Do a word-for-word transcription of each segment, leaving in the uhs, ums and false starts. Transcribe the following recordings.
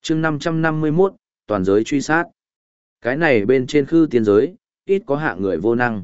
chương năm trăm năm mươi mốt, toàn giới truy sát. Cái này bên trên khư tiên giới, ít có hạng người vô năng.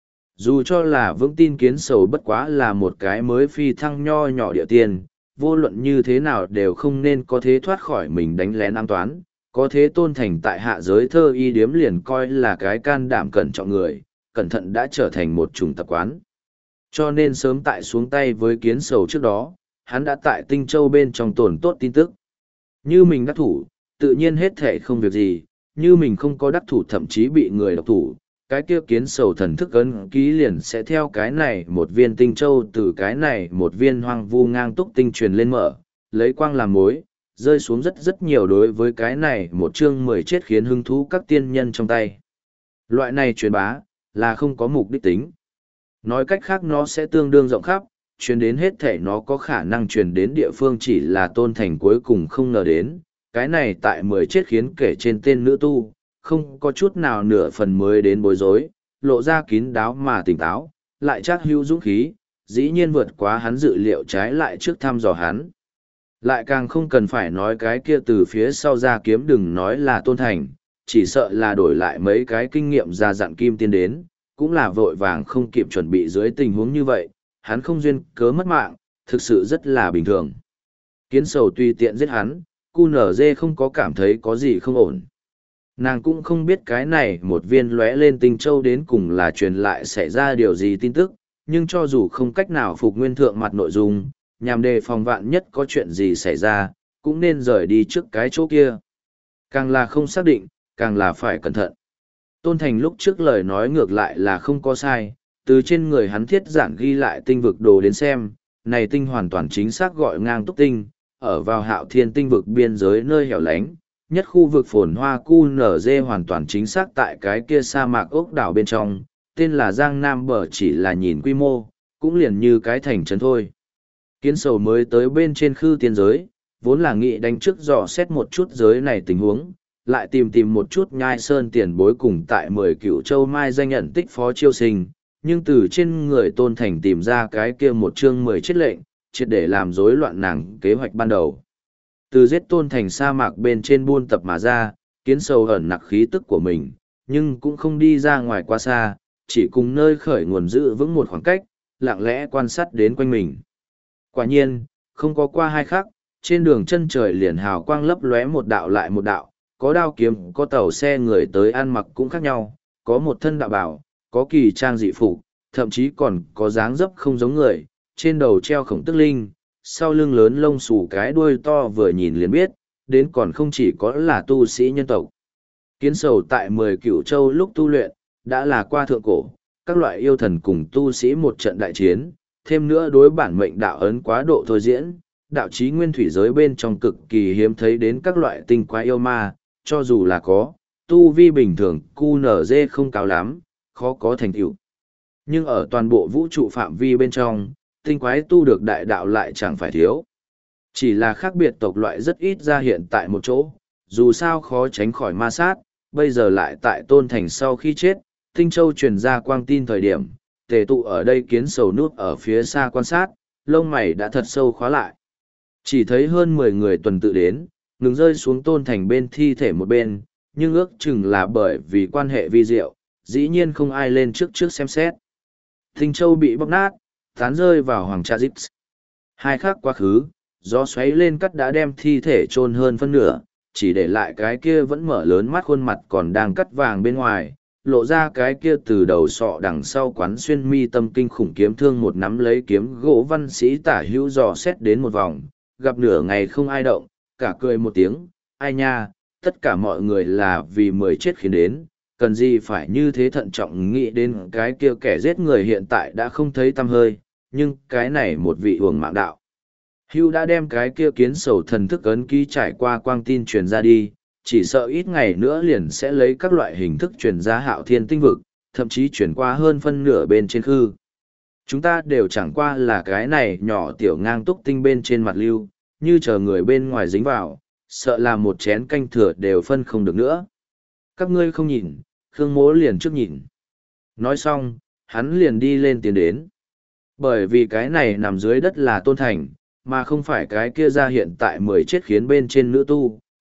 Dù cho là vững tin kiến sầu bất quá là một cái mới phi thăng nho nhỏ địa tiền, vô luận như thế nào đều không nên có thế thoát khỏi mình đánh lén an toán, có thế tôn thành tại hạ giới thơ y điếm liền coi là cái can đảm cẩn trọng người, cẩn thận đã trở thành một chủng tập quán. Cho nên sớm tại xuống tay với kiến sầu trước đó, hắn đã tại Tinh Châu bên trong tồn tốt tin tức. Như mình đắc thủ, tự nhiên hết thể không việc gì, như mình không có đắc thủ thậm chí bị người độc thủ, cái kia kiến sầu thần thức ấn ký liền sẽ theo cái này một viên tinh châu từ cái này một viên hoang vu ngang túc tinh truyền lên mở, lấy quang làm mối, rơi xuống rất rất nhiều đối với cái này một chương mười chết khiến hứng thú các tiên nhân trong tay. Loại này truyền bá, là không có mục đích tính. Nói cách khác nó sẽ tương đương rộng khắp, truyền đến hết thể nó có khả năng truyền đến địa phương chỉ là tôn thành cuối cùng không ngờ đến, cái này tại mười chết khiến kể trên tên nữ tu, không có chút nào nửa phần mới đến bối rối, lộ ra kín đáo mà tỉnh táo, lại chắc hữu dũng khí, dĩ nhiên vượt quá hắn dự liệu trái lại trước thăm dò hắn. Lại càng không cần phải nói cái kia từ phía sau ra kiếm đừng nói là tôn thành, chỉ sợ là đổi lại mấy cái kinh nghiệm ra dặn kim tiên đến, cũng là vội vàng không kịp chuẩn bị dưới tình huống như vậy, hắn không duyên cớ mất mạng, thực sự rất là bình thường. Kiến sầu tùy tiện giết hắn, cu nở dê không có cảm thấy có gì không ổn. Nàng cũng không biết cái này một viên lóe lên tinh châu đến cùng là truyền lại xảy ra điều gì tin tức, nhưng cho dù không cách nào phục nguyên thượng mặt nội dung, nhằm đề phòng vạn nhất có chuyện gì xảy ra, cũng nên rời đi trước cái chỗ kia. Càng là không xác định, càng là phải cẩn thận. Tôn Thành lúc trước lời nói ngược lại là không có sai, từ trên người hắn thiết giản ghi lại tinh vực đồ đến xem, này tinh hoàn toàn chính xác gọi ngang túc tinh, ở vào hạo thiên tinh vực biên giới nơi hẻo lánh, nhất khu vực phồn hoa cu nở dê hoàn toàn chính xác tại cái kia sa mạc ốc đảo bên trong, tên là Giang Nam Bờ chỉ là nhìn quy mô, cũng liền như cái thành trấn thôi. Kiến sầu mới tới bên trên khư tiên giới, vốn là nghị đánh trước dò xét một chút giới này tình huống, lại tìm tìm một chút nhai sơn tiền bối cùng tại mười cựu châu mai danh nhận tích phó chiêu sinh, nhưng từ trên người tôn thành tìm ra cái kia một chương mười chết lệnh, triệt để làm rối loạn nàng kế hoạch ban đầu. Từ giết tôn thành sa mạc bên trên buôn tập mà ra, kiến sầu ẩn nặc khí tức của mình, nhưng cũng không đi ra ngoài quá xa, chỉ cùng nơi khởi nguồn giữ vững một khoảng cách, lặng lẽ quan sát đến quanh mình. Quả nhiên, không có qua hai khắc, trên đường chân trời liền hào quang lấp lóe một đạo lại một đạo, có đao kiếm, có tàu xe người tới ăn mặc cũng khác nhau, có một thân đạo bảo, có kỳ trang dị phục, thậm chí còn có dáng dấp không giống người, trên đầu treo khổng tức linh, sau lưng lớn lông xù cái đuôi to vừa nhìn liền biết, đến còn không chỉ có là tu sĩ nhân tộc. Kiến sầu tại mười cửu châu lúc tu luyện, đã là qua thượng cổ, các loại yêu thần cùng tu sĩ một trận đại chiến, thêm nữa đối bản mệnh đạo ấn quá độ thôi diễn, đạo chí nguyên thủy giới bên trong cực kỳ hiếm thấy đến các loại tinh quái yêu ma, cho dù là có, tu vi bình thường cu nở dê không cao lắm, khó có thành tựu. Nhưng ở toàn bộ vũ trụ phạm vi bên trong, tinh quái tu được đại đạo lại chẳng phải thiếu. Chỉ là khác biệt tộc loại rất ít ra hiện tại một chỗ, dù sao khó tránh khỏi ma sát, bây giờ lại tại tôn thành sau khi chết, Tinh Châu truyền ra quang tin thời điểm, tề tụ ở đây kiến sầu nút ở phía xa quan sát, lông mày đã thật sâu khóa lại. Chỉ thấy hơn mười người tuần tự đến, ngừng rơi xuống tôn thành bên thi thể một bên, nhưng ước chừng là bởi vì quan hệ vi diệu, dĩ nhiên không ai lên trước trước xem xét. Tinh Châu bị bóc nát, tán rơi vào hoàng tra Gips. Hai khắc quá khứ, gió xoáy lên cắt đã đem thi thể chôn hơn phân nửa, chỉ để lại cái kia vẫn mở lớn mắt khuôn mặt còn đang cắt vàng bên ngoài, lộ ra cái kia từ đầu sọ đằng sau quán xuyên mi tâm kinh khủng kiếm thương một nắm lấy kiếm gỗ văn sĩ tả hữu dò xét đến một vòng, gặp nửa ngày không ai động, cả cười một tiếng, ai nha, tất cả mọi người là vì mười chết khiến đến, cần gì phải như thế thận trọng nghĩ đến cái kia kẻ giết người hiện tại đã không thấy tăm hơi, nhưng cái này một vị hưởng mạng đạo. Hưu đã đem cái kia kiến sầu thần thức ấn ký trải qua quang tin truyền ra đi, chỉ sợ ít ngày nữa liền sẽ lấy các loại hình thức truyền ra hạo thiên tinh vực, thậm chí truyền qua hơn phân nửa bên trên khư. Chúng ta đều chẳng qua là cái này nhỏ tiểu ngang túc tinh bên trên mặt lưu, như chờ người bên ngoài dính vào, sợ là một chén canh thừa đều phân không được nữa. Các ngươi không nhìn, Khương Mỗ liền trước nhìn. Nói xong, hắn liền đi lên tiến đến. Bởi vì cái này nằm dưới đất là tôn thành, mà không phải cái kia ra hiện tại mười chết khiến bên trên nữ tu,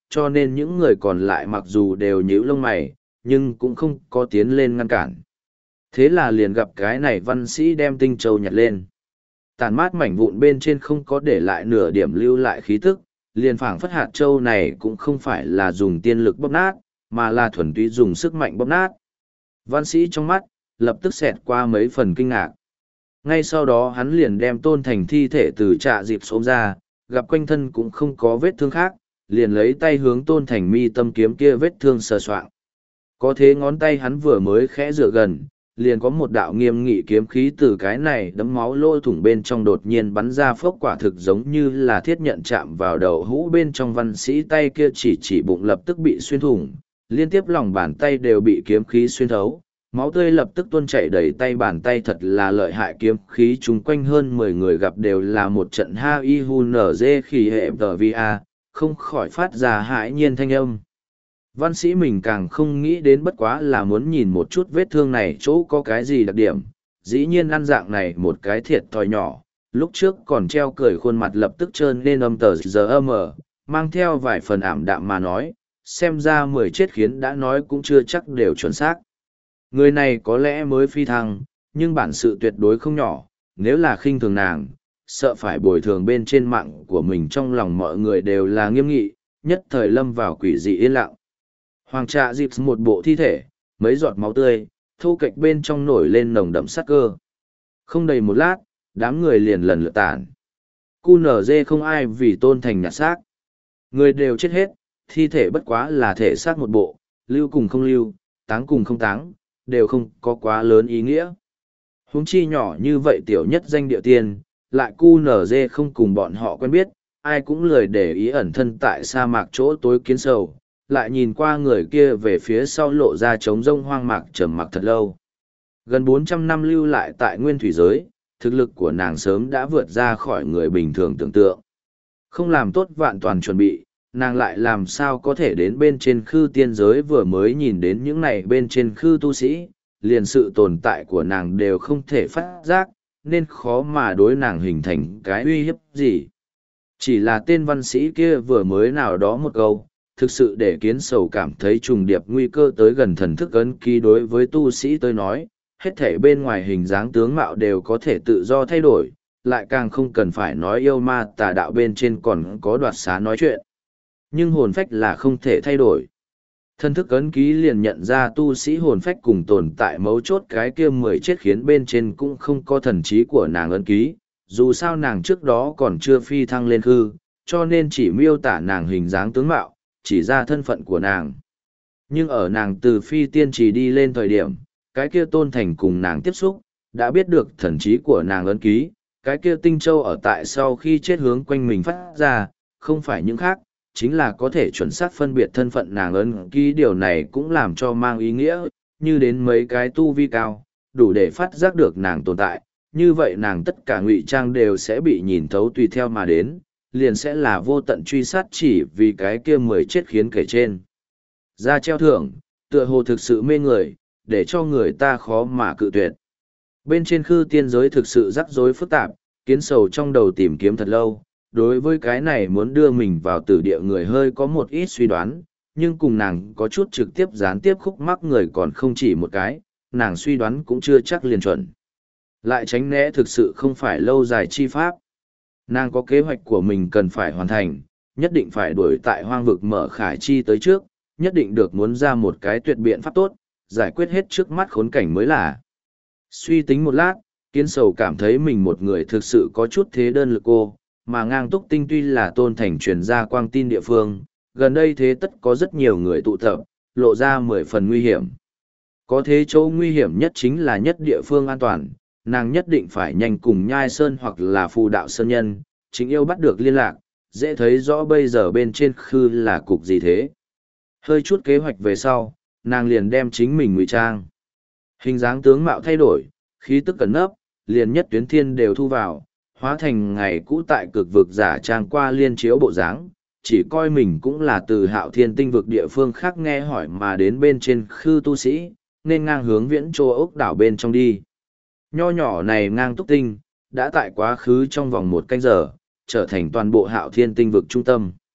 cho nên những người còn lại mặc dù đều nhíu lông mày, nhưng cũng không có tiến lên ngăn cản. Thế là liền gặp cái này văn sĩ đem tinh châu nhặt lên. Tàn mát mảnh vụn bên trên không có để lại nửa điểm lưu lại khí tức, liền phảng phất hạt châu này cũng không phải là dùng tiên lực bóp nát, mà là thuần túy dùng sức mạnh bóp nát. Văn sĩ trong mắt, lập tức xẹt qua mấy phần kinh ngạc. Ngay sau đó hắn liền đem Tôn Thành thi thể từ trạ dịp xốm ra, gặp quanh thân cũng không có vết thương khác, liền lấy tay hướng Tôn Thành mi tâm kiếm kia vết thương sờ soạng. Có thế ngón tay hắn vừa mới khẽ dựa gần, liền có một đạo nghiêm nghị kiếm khí từ cái này đấm máu lỗ thủng bên trong đột nhiên bắn ra, phốc, quả thực giống như là thiết nhận chạm vào đầu hũ bên trong. Văn sĩ tay kia chỉ chỉ bụng lập tức bị xuyên thủng, liên tiếp lòng bàn tay đều bị kiếm khí xuyên thấu, máu tươi lập tức tuôn chảy đầy tay bàn tay, thật là lợi hại. Kiếm khí chung quanh hơn mười người gặp đều là một trận ha i hu nở dê khi hệ tờ vi a, không khỏi phát ra hãi nhiên thanh âm. Văn sĩ mình càng không nghĩ đến bất quá là muốn nhìn một chút vết thương này chỗ có cái gì đặc điểm, dĩ nhiên ăn dạng này một cái thiệt thòi nhỏ, lúc trước còn treo cười khuôn mặt lập tức trơn nên âm tờ giờ âm ở, mang theo vài phần ảm đạm mà nói, xem ra mười chết khiến đã nói cũng chưa chắc đều chuẩn xác. Người này có lẽ mới phi thăng, nhưng bản sự tuyệt đối không nhỏ, nếu là khinh thường nàng, sợ phải bồi thường bên trên mạng của mình. Trong lòng mọi người đều là nghiêm nghị, nhất thời lâm vào quỷ dị yên lặng. Hoàng trạ dịp một bộ thi thể, mấy giọt máu tươi, thô kệch bên trong nổi lên nồng đậm sát cơ. Không đầy một lát, đám người liền lần lượt tản. cu nờ dê không ai vì Tôn Thành nhặt xác. Người đều chết hết, thi thể bất quá là thể xác một bộ, lưu cùng không lưu, táng cùng không táng, đều không có quá lớn ý nghĩa. Huống chi nhỏ như vậy tiểu nhất danh địa tiên, lại cu nờ dê không cùng bọn họ quen biết, ai cũng lười để ý ẩn thân tại sa mạc chỗ tối kiến sầu, lại nhìn qua người kia về phía sau lộ ra trống rông hoang mạc trầm mặc thật lâu. Gần bốn trăm năm lưu lại tại nguyên thủy giới, thực lực của nàng sớm đã vượt ra khỏi người bình thường tưởng tượng. Không làm tốt vạn toàn chuẩn bị, nàng lại làm sao có thể đến bên trên khư tiên giới. Vừa mới nhìn đến những này bên trên khư tu sĩ, liền sự tồn tại của nàng đều không thể phát giác, nên khó mà đối nàng hình thành cái uy hiếp gì. Chỉ là tên văn sĩ kia vừa mới nào đó một câu, thực sự để kiến sầu cảm thấy trùng điệp nguy cơ tới gần. Thần thức ấn ký đối với tu sĩ tới nói, hết thể bên ngoài hình dáng tướng mạo đều có thể tự do thay đổi, lại càng không cần phải nói yêu ma tà đạo bên trên còn có đoạt xá nói chuyện. Nhưng hồn phách là không thể thay đổi. Thần thức ấn ký liền nhận ra tu sĩ hồn phách cùng tồn tại mấu chốt cái kia mười chết khiến bên trên cũng không có thần trí của nàng ấn ký, dù sao nàng trước đó còn chưa phi thăng lên khư, cho nên chỉ miêu tả nàng hình dáng tướng mạo, chỉ ra thân phận của nàng. Nhưng ở nàng từ phi tiên trì đi lên thời điểm, cái kia Tôn Thành cùng nàng tiếp xúc, đã biết được thần trí của nàng ấn ký, cái kia tinh châu ở tại sau khi chết hướng quanh mình phát ra, không phải những khác, chính là có thể chuẩn xác phân biệt thân phận nàng ấn ký. Điều này cũng làm cho mang ý nghĩa, như đến mấy cái tu vi cao, đủ để phát giác được nàng tồn tại, như vậy nàng tất cả ngụy trang đều sẽ bị nhìn thấu tùy theo mà đến, liền sẽ là vô tận truy sát chỉ vì cái kia mười chết khiến kể trên. Ra treo thưởng, tựa hồ thực sự mê người, để cho người ta khó mà cự tuyệt. Bên trên khư tiên giới thực sự rắc rối phức tạp, kiến sầu trong đầu tìm kiếm thật lâu, đối với cái này muốn đưa mình vào tử địa người hơi có một ít suy đoán, nhưng cùng nàng có chút trực tiếp gián tiếp khúc mắc người còn không chỉ một cái, nàng suy đoán cũng chưa chắc liền chuẩn. Lại tránh né thực sự không phải lâu dài chi pháp. Nàng có kế hoạch của mình cần phải hoàn thành, nhất định phải đuổi tại hoang vực mở khải chi tới trước, nhất định được muốn ra một cái tuyệt biện pháp tốt, giải quyết hết trước mắt khốn cảnh mới là. Suy tính một lát, kiến sầu cảm thấy mình một người thực sự có chút thế đơn lực cô, mà ngang túc tinh tuy là Tôn Thành truyền ra quang tin địa phương, gần đây thế tất có rất nhiều người tụ tập, lộ ra mười phần nguy hiểm. Có thế chỗ nguy hiểm nhất chính là nhất địa phương an toàn, nàng nhất định phải nhanh cùng Nhai Sơn hoặc là Phù Đạo Sơn Nhân, chính yêu bắt được liên lạc, dễ thấy rõ bây giờ bên trên khư là cục gì thế. Hơi chút kế hoạch về sau, nàng liền đem chính mình ngụy trang. Hình dáng tướng mạo thay đổi, khí tức cẩn nấp, liền nhất tuyến thiên đều thu vào, hóa thành ngày cũ tại cực vực giả trang qua liên chiếu bộ dáng, chỉ coi mình cũng là từ Hạo Thiên tinh vực địa phương khác nghe hỏi mà đến bên trên khư tu sĩ, nên ngang hướng viễn châu ốc đảo bên trong đi. Nho nhỏ này ngang túc tinh, đã tại quá khứ trong vòng một canh giờ, trở thành toàn bộ Hạo Thiên tinh vực trung tâm.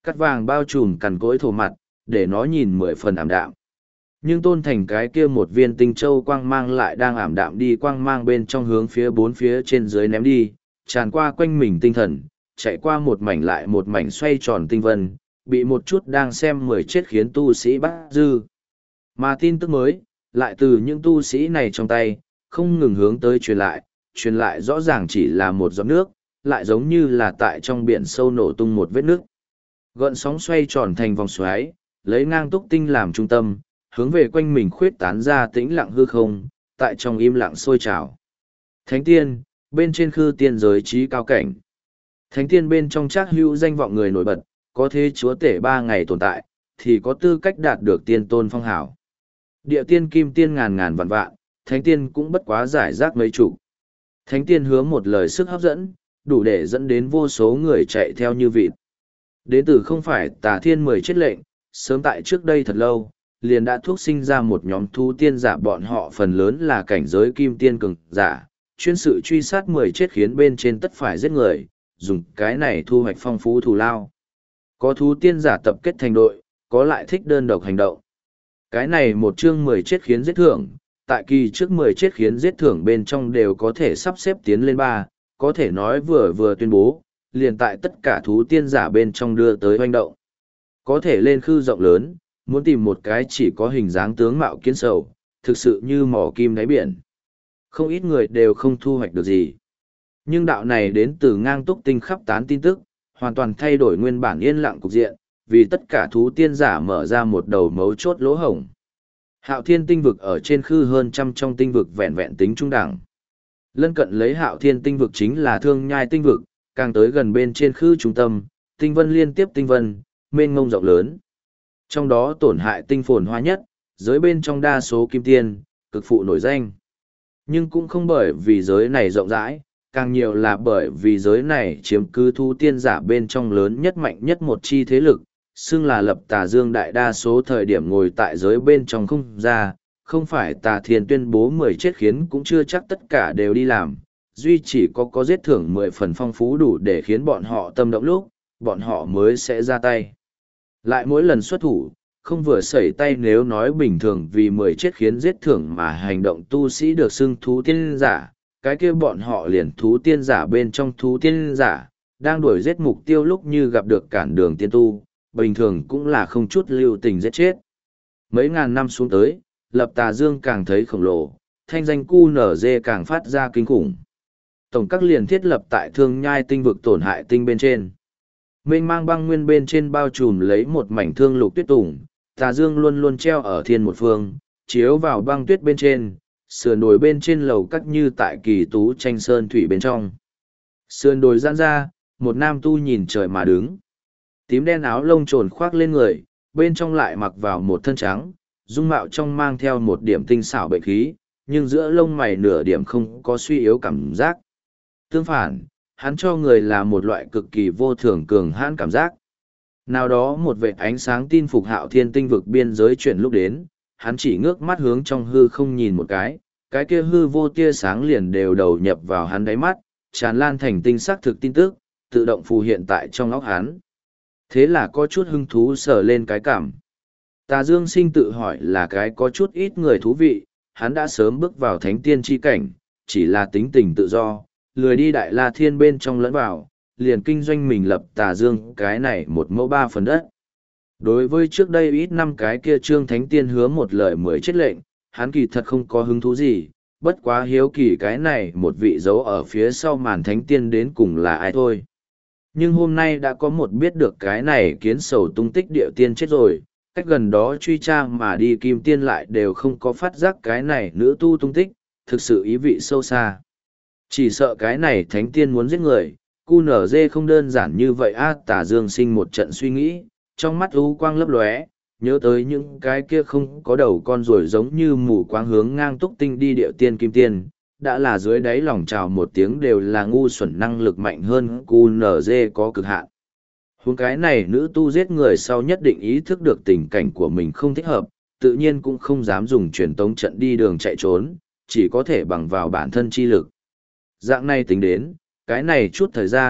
Cắt vàng bao trùm cằn cỗi thổ mặt, để nó nhìn mười phần ảm đạm. Nhưng tôn thành cái kia một viên tinh châu quang mang lại đang ảm đạm đi quang mang bên trong hướng phía bốn phía trên dưới ném đi, tràn qua quanh mình tinh thần, chạy qua một mảnh lại một mảnh xoay tròn tinh vân, bị một chút đang xem mười chết khiến tu sĩ bắt dư. Mà tin tức mới, lại từ những tu sĩ này trong tay, không ngừng hướng tới truyền lại, truyền lại rõ ràng chỉ là một giọt nước, lại giống như là tại trong biển sâu nổ tung một vết nước. Gợn sóng xoay tròn thành vòng xoáy, lấy ngang túc tinh làm trung tâm, hướng về quanh mình khuyết tán ra tĩnh lặng hư không, tại trong im lặng sôi trào. Thánh tiên, bên trên khư tiên giới trí cao cảnh. Thánh tiên bên trong chắc hữu danh vọng người nổi bật, có thế chúa tể ba ngày tồn tại, thì có tư cách đạt được tiên tôn phong hảo. Địa tiên kim tiên ngàn ngàn vạn vạn, thánh tiên cũng bất quá giải rác mấy chục. Thánh tiên hứa một lời sức hấp dẫn, đủ để dẫn đến vô số người chạy theo như vịt. Đến từ không phải tà thiên mười chết lệnh, sớm tại trước đây thật lâu, liền đã thuốc sinh ra một nhóm thú tiên giả, bọn họ phần lớn là cảnh giới kim tiên cường giả, chuyên sự truy sát mười chết khiến bên trên tất phải giết người, dùng cái này thu hoạch phong phú thù lao. Có thú tiên giả tập kết thành đội, có lại thích đơn độc hành động. Cái này một chương mười chết khiến giết thưởng, tại kỳ trước mười chết khiến giết thưởng bên trong đều có thể sắp xếp tiến lên ba, có thể nói vừa vừa tuyên bố, liền tại tất cả thú tiên giả bên trong đưa tới hoành động. Có thể lên khư rộng lớn, muốn tìm một cái chỉ có hình dáng tướng mạo kiến sầu, thực sự như mỏ kim đáy biển. Không ít người đều không thu hoạch được gì. Nhưng đạo này đến từ ngang túc tinh khắp tán tin tức, hoàn toàn thay đổi nguyên bản yên lặng cục diện, vì tất cả thú tiên giả mở ra một đầu mấu chốt lỗ hổng. Hạo thiên tinh vực ở trên khư hơn trăm trong tinh vực vẹn vẹn tính trung đẳng. Lân cận lấy hạo thiên tinh vực chính là thương nhai tinh vực, càng tới gần bên trên khư trung tâm, tinh vân liên tiếp tinh vân, mênh ngông rộng lớn. Trong đó tổn hại tinh phồn hoa nhất, giới bên trong đa số kim tiên, cực phụ nổi danh. Nhưng cũng không bởi vì giới này rộng rãi, càng nhiều là bởi vì giới này chiếm cứ thú tiên giả bên trong lớn nhất mạnh nhất một chi thế lực, xưng là lập tà dương, đại đa số thời điểm ngồi tại giới bên trong không ra, không phải tà thiên tuyên bố mười chết khiến cũng chưa chắc tất cả đều đi làm, duy chỉ có có giết thưởng mười phần phong phú đủ để khiến bọn họ tâm động lúc, bọn họ mới sẽ ra tay. Lại mỗi lần xuất thủ, không vừa sẩy tay, nếu nói bình thường vì mười chết khiến giết thưởng mà hành động tu sĩ được xưng thú tiên giả, cái kia bọn họ liền thú tiên giả bên trong thú tiên giả, đang đuổi giết mục tiêu lúc như gặp được cản đường tiên tu, bình thường cũng là không chút lưu tình giết chết. Mấy ngàn năm xuống tới, lập tà dương càng thấy khổng lồ, thanh danh cu nở dê càng phát ra kinh khủng. Tổng các liền thiết lập tại thương nhai tinh vực tổn hại tinh bên trên. Mênh mang băng nguyên bên trên bao trùm lấy một mảnh thương lục tuyết tùng, tà dương luôn luôn treo ở thiên một phương, chiếu vào băng tuyết bên trên, sườn đồi bên trên lầu cắt như tại kỳ tú tranh sơn thủy bên trong. Sườn đồi giãn ra, một nam tu nhìn trời mà đứng. Tím đen áo lông trồn khoác lên người, bên trong lại mặc vào một thân trắng, dung mạo trong mang theo một điểm tinh xảo bệnh khí, nhưng giữa lông mày nửa điểm không có suy yếu cảm giác. Tương phản, hắn cho người là một loại cực kỳ vô thường cường hãn cảm giác. Nào đó một vệt ánh sáng tin phục hạo thiên tinh vực biên giới chuyển lúc đến, hắn chỉ ngước mắt hướng trong hư không nhìn một cái, cái kia hư vô tia sáng liền đều đầu nhập vào hắn đáy mắt, tràn lan thành tinh xác thực tin tức, tự động phù hiện tại trong óc hắn. Thế là có chút hứng thú sờ lên cái cảm. Tà Dương Sinh tự hỏi là cái có chút ít người thú vị, hắn đã sớm bước vào thánh tiên chi cảnh, chỉ là tính tình tự do, lười đi đại la thiên bên trong lẫn vào, liền kinh doanh mình lập Tà Dương cái này một mẫu ba phần đất. Đối với trước đây ít năm cái kia trương thánh tiên hứa một lời mới chết lệnh, hắn kỳ thật không có hứng thú gì, bất quá hiếu kỳ cái này một vị dấu ở phía sau màn thánh tiên đến cùng là ai thôi. Nhưng hôm nay đã có một biết được cái này kiến sầu tung tích địa tiên chết rồi, cách gần đó truy tra mà đi kim tiên lại đều không có phát giác cái này nữ tu tung tích, thực sự ý vị sâu xa. Chỉ sợ cái này thánh tiên muốn giết người, cu nở dê không đơn giản như vậy a. Tà Dương Sinh một trận suy nghĩ, trong mắt u quang lấp lóe, nhớ tới những cái kia không có đầu con ruồi giống như mù quáng hướng ngang túc tinh đi địa tiên kim tiên, đã là dưới đáy lòng trào một tiếng đều là ngu xuẩn, năng lực mạnh hơn cu nở dê có cực hạn. Huống cái này nữ tu giết người sau nhất định ý thức được tình cảnh của mình không thích hợp, tự nhiên cũng không dám dùng truyền tống trận đi đường chạy trốn, chỉ có thể bằng vào bản thân chi lực. Dạng này tính đến, cái này chút thời gian,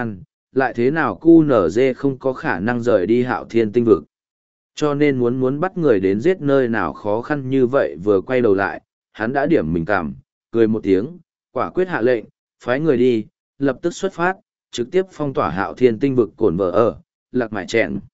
lại thế nào cu nở dê không có khả năng rời đi hạo thiên tinh vực. Cho nên muốn muốn bắt người đến giết nơi nào khó khăn như vậy vừa quay đầu lại, hắn đã điểm mình cảm, cười một tiếng, quả quyết hạ lệnh, phái người đi, lập tức xuất phát, trực tiếp phong tỏa hạo thiên tinh vực cổn vợ ở, lạc mải chẹn.